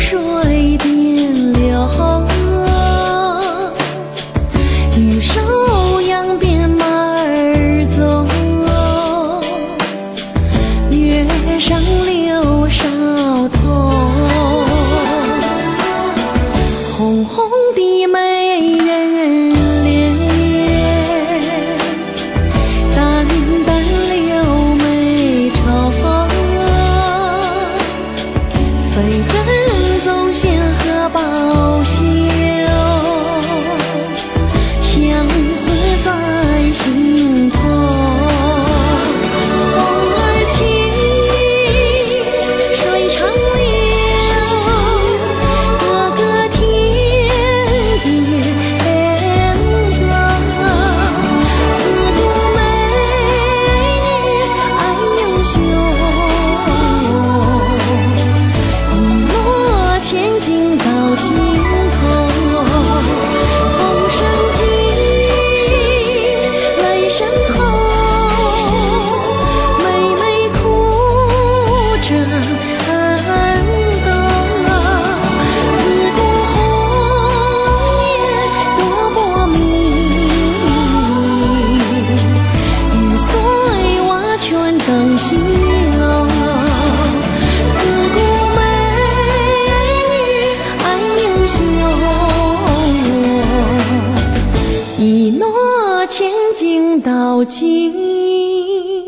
水边流，玉手扬鞭马儿走，月上柳梢头，红红的美人脸，淡淡柳眉愁，飞针走线和宝绣，相思在心头。风儿轻，水长流，哥哥天边走，自古美女爱英雄，一诺千金到尽头。风声急，雷声吼，妹妹哭着暗斗，自古红颜多薄命，玉碎瓦全灯西楼。自古美女爱英雄，一诺千金到尽